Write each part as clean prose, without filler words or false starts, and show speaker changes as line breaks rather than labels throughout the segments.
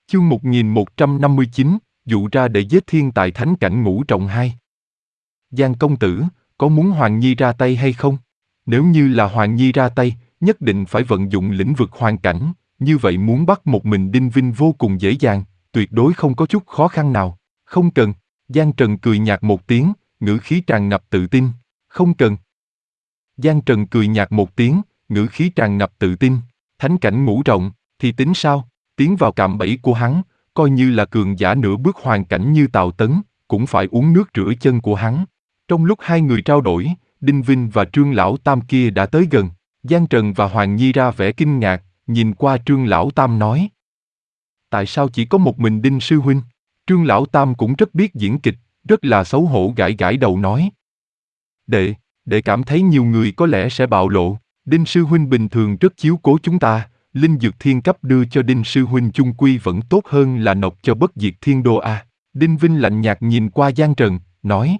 Chương 1159, dụ ra để giết thiên tại thánh cảnh ngũ trọng 2. Giang công tử, có muốn Hoàng Nhi ra tay hay không? Nếu như là Hoàng Nhi ra tay, nhất định phải vận dụng lĩnh vực hoàn cảnh, như vậy muốn bắt một mình Đinh Vinh vô cùng dễ dàng, tuyệt đối không có chút khó khăn nào. Không cần. Giang Trần cười nhạt một tiếng, ngữ khí tràn ngập tự tin. Không cần. Giang Trần cười nhạt một tiếng, ngữ khí tràn ngập tự tin. Thánh cảnh ngũ trọng, thì tính sao? Tiến vào cạm bẫy của hắn, coi như là cường giả nửa bước hoàn cảnh như Tào Tấn, cũng phải uống nước rửa chân của hắn. Trong lúc hai người trao đổi, Đinh Vinh và Trương Lão Tam kia đã tới gần. Giang Trần và Hoàng Nhi ra vẻ kinh ngạc, nhìn qua Trương Lão Tam nói. Tại sao chỉ có một mình Đinh Sư Huynh? Trương Lão Tam cũng rất biết diễn kịch, rất là xấu hổ gãi gãi đầu nói. Để cảm thấy nhiều người có lẽ sẽ bạo lộ. Đinh Sư Huynh bình thường rất chiếu cố chúng ta, linh dược thiên cấp đưa cho Đinh Sư Huynh chung quy vẫn tốt hơn là nộp cho Bất Diệt Thiên Đô a. Đinh Vinh lạnh nhạt nhìn qua Giang Trần, nói.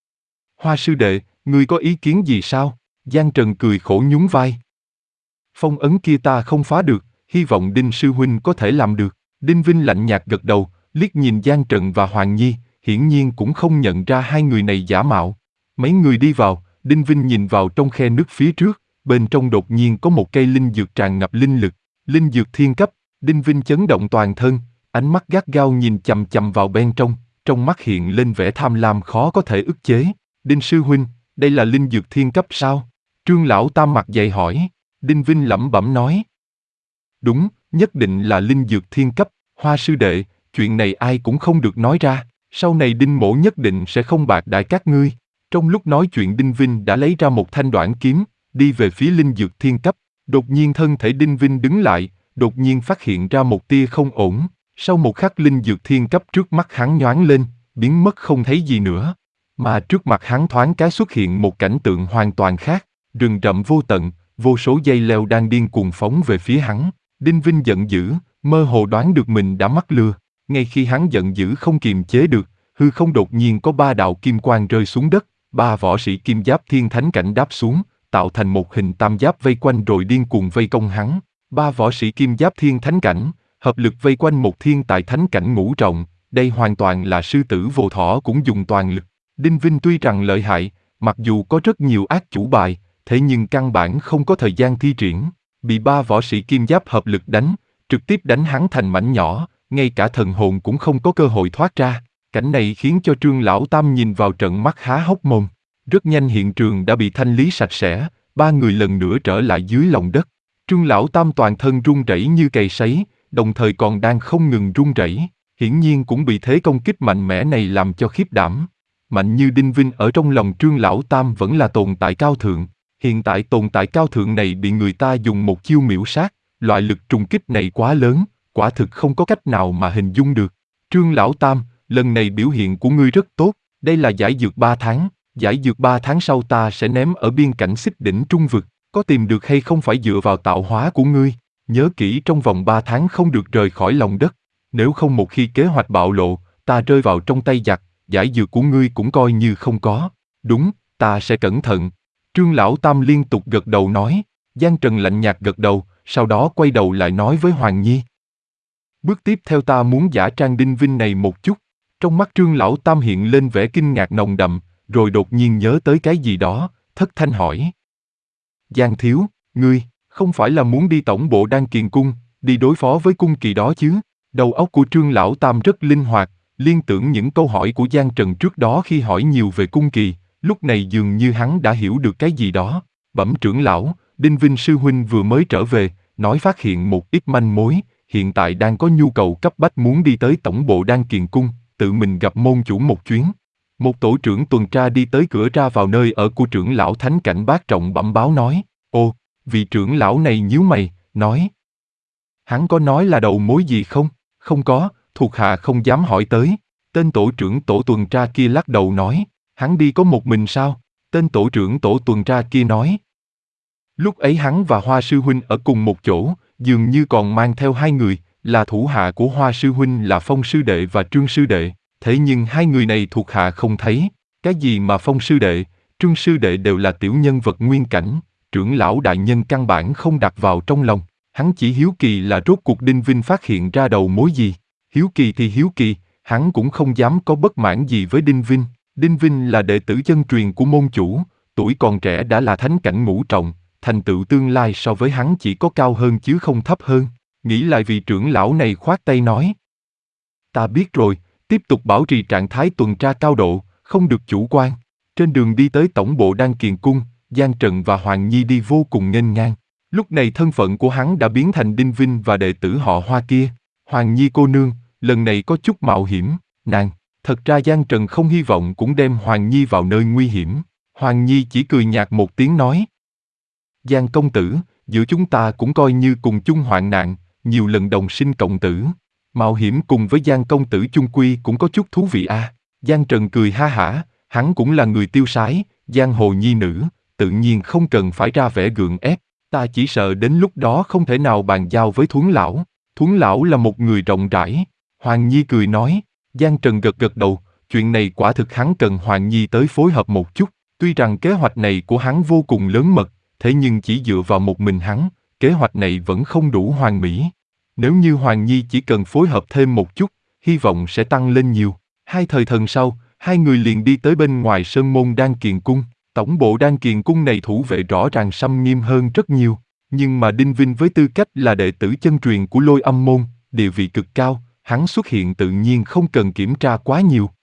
Hoa sư đệ, ngươi có ý kiến gì sao? Giang Trần cười khổ nhún vai. Phong ấn kia ta không phá được, hy vọng Đinh Sư Huynh có thể làm được. Đinh Vinh lạnh nhạt gật đầu, liếc nhìn Giang Trần và Hoàng Nhi, hiển nhiên cũng không nhận ra hai người này giả mạo. Mấy người đi vào, Đinh Vinh nhìn vào trong khe nước phía trước, bên trong đột nhiên có một cây linh dược tràn ngập linh lực, linh dược thiên cấp. Đinh Vinh chấn động toàn thân, ánh mắt gắt gao nhìn chằm chằm vào bên trong mắt hiện lên vẻ tham lam khó có thể ức chế. Đinh Sư Huynh, đây là linh dược thiên cấp sao? Trương Lão Tam mặt dày hỏi. Đinh Vinh lẩm bẩm nói. Đúng, nhất định là linh dược thiên cấp. Hoa sư đệ, chuyện này ai cũng không được nói ra, sau này Đinh mỗ nhất định sẽ không bạc đãi các ngươi. Trong lúc nói chuyện Đinh Vinh đã lấy ra một thanh đoản kiếm, đi về phía linh dược thiên cấp. Đột nhiên thân thể Đinh Vinh đứng lại, đột nhiên phát hiện ra một tia không ổn. Sau một khắc linh dược thiên cấp trước mắt hắn nhoáng lên, biến mất không thấy gì nữa. Mà trước mặt hắn thoáng cái xuất hiện một cảnh tượng hoàn toàn khác, rừng rậm vô tận, vô số dây leo đang điên cuồng phóng về phía hắn. Đinh Vinh giận dữ, mơ hồ đoán được mình đã mắc lừa. Ngay khi hắn giận dữ không kiềm chế được, hư không đột nhiên có 3 đạo kim quang rơi xuống đất, 3 võ sĩ kim giáp thiên thánh cảnh đáp xuống, tạo thành một hình tam giáp vây quanh rồi điên cuồng vây công hắn. 3 võ sĩ kim giáp thiên thánh cảnh, hợp lực vây quanh một thiên tại thánh cảnh ngũ trọng, đây hoàn toàn là sư tử vô thỏ cũng dùng toàn lực. Đinh Vinh tuy rằng lợi hại, mặc dù có rất nhiều ác chủ bài, thế nhưng căn bản không có thời gian thi triển, bị 3 võ sĩ kim giáp hợp lực đánh, trực tiếp đánh hắn thành mảnh nhỏ, ngay cả thần hồn cũng không có cơ hội thoát ra. Cảnh này khiến cho Trương Lão Tam nhìn vào trận mắt há hốc mồm. Rất nhanh hiện trường đã bị thanh lý sạch sẽ, 3 người lần nữa trở lại dưới lòng đất. Trương Lão Tam toàn thân run rẩy như cày sấy, đồng thời còn đang không ngừng run rẩy, hiển nhiên cũng bị thế công kích mạnh mẽ này làm cho khiếp đảm. Mạnh như Đinh Vinh ở trong lòng Trương Lão Tam vẫn là tồn tại cao thượng. Hiện tại tồn tại cao thượng này bị người ta dùng một chiêu miểu sát, loại lực trùng kích này quá lớn, quả thực không có cách nào mà hình dung được. Trương Lão Tam, lần này biểu hiện của ngươi rất tốt, đây là giải dược 3 tháng, giải dược 3 tháng sau ta sẽ ném ở biên cảnh Xích Đỉnh Trung Vực, có tìm được hay không phải dựa vào tạo hóa của ngươi, nhớ kỹ trong vòng 3 tháng không được rời khỏi lòng đất, nếu không một khi kế hoạch bạo lộ, ta rơi vào trong tay giặc, giải dược của ngươi cũng coi như không có. Đúng, ta sẽ cẩn thận. Trương Lão Tam liên tục gật đầu nói. Giang Trần lạnh nhạt gật đầu, sau đó quay đầu lại nói với Hoàng Nhi. Bước tiếp theo ta muốn giả trang Đinh Vinh này một chút. Trong mắt Trương Lão Tam hiện lên vẻ kinh ngạc nồng đậm, rồi đột nhiên nhớ tới cái gì đó, thất thanh hỏi. Giang thiếu, ngươi, không phải là muốn đi tổng bộ Đan Kiền Cung, đi đối phó với cung kỳ đó chứ? Đầu óc của Trương Lão Tam rất linh hoạt, liên tưởng những câu hỏi của Giang Trần trước đó khi hỏi nhiều về cung kỳ, lúc này dường như hắn đã hiểu được cái gì đó. Bẩm trưởng lão, Đinh Vinh sư huynh vừa mới trở về, nói phát hiện một ít manh mối, hiện tại đang có nhu cầu cấp bách muốn đi tới tổng bộ Đan Kiền Cung, tự mình gặp môn chủ một chuyến. Một tổ trưởng tuần tra đi tới cửa ra vào nơi ở của trưởng lão thánh cảnh Bát Trọng bẩm báo nói. Ồ, vị trưởng lão này nhíu mày, nói. Hắn có nói là đầu mối gì không? Không có, thuộc hạ không dám hỏi tới. Tên tổ trưởng tổ tuần tra kia lắc đầu nói. Hắn đi có một mình sao? Tên tổ trưởng tổ tuần tra kia nói. Lúc ấy hắn và Hoa sư huynh ở cùng một chỗ, dường như còn mang theo 2 người, là thủ hạ của Hoa sư huynh là Phong sư đệ và Trương sư đệ. Thế nhưng 2 người này thuộc hạ không thấy. Cái gì mà Phong sư đệ, Trương sư đệ đều là tiểu nhân vật nguyên cảnh, trưởng lão đại nhân căn bản không đặt vào trong lòng. Hắn chỉ hiếu kỳ là rốt cuộc Đinh Vinh phát hiện ra đầu mối gì. Hiếu kỳ thì hiếu kỳ, hắn cũng không dám có bất mãn gì với Đinh Vinh. Đinh Vinh là đệ tử chân truyền của môn chủ, tuổi còn trẻ đã là thánh cảnh ngũ trọng, thành tựu tương lai so với hắn chỉ có cao hơn chứ không thấp hơn. Nghĩ lại vị trưởng lão này khoát tay nói. Ta biết rồi, tiếp tục bảo trì trạng thái tuần tra cao độ, không được chủ quan. Trên đường đi tới tổng bộ Đan Kiền Cung, Giang Trần và Hoàng Nhi đi vô cùng nghênh ngang. Lúc này thân phận của hắn đã biến thành Đinh Vinh và đệ tử họ Hoa kia. Hoàng Nhi cô nương, lần này có chút mạo hiểm, nàng. Thật ra Giang Trần không hy vọng cũng đem Hoàng Nhi vào nơi nguy hiểm. Hoàng Nhi chỉ cười nhạt một tiếng nói. Giang công tử, giữa chúng ta cũng coi như cùng chung hoạn nạn, nhiều lần đồng sinh cộng tử. Mạo hiểm cùng với Giang công tử chung quy cũng có chút thú vị a. Giang Trần cười ha hả, hắn cũng là người tiêu sái, giang hồ nhi nữ, tự nhiên không cần phải ra vẻ gượng ép. Ta chỉ sợ đến lúc đó không thể nào bàn giao với Thuấn lão. Thuấn lão là một người rộng rãi. Hoàng Nhi cười nói. Giang Trần gật gật đầu, chuyện này quả thực hắn cần Hoàng Nhi tới phối hợp một chút. Tuy rằng kế hoạch này của hắn vô cùng lớn mật, thế nhưng chỉ dựa vào một mình hắn, kế hoạch này vẫn không đủ hoàn mỹ. Nếu như Hoàng Nhi chỉ cần phối hợp thêm một chút, hy vọng sẽ tăng lên nhiều. Hai thời thần sau, hai người liền đi tới bên ngoài sơn môn Đan Kiền Cung. Tổng bộ Đan Kiền Cung này thủ vệ rõ ràng xâm nghiêm hơn rất nhiều, nhưng mà Đinh Vinh với tư cách là đệ tử chân truyền của Lôi Âm môn, địa vị cực cao, hắn xuất hiện tự nhiên không cần kiểm tra quá nhiều.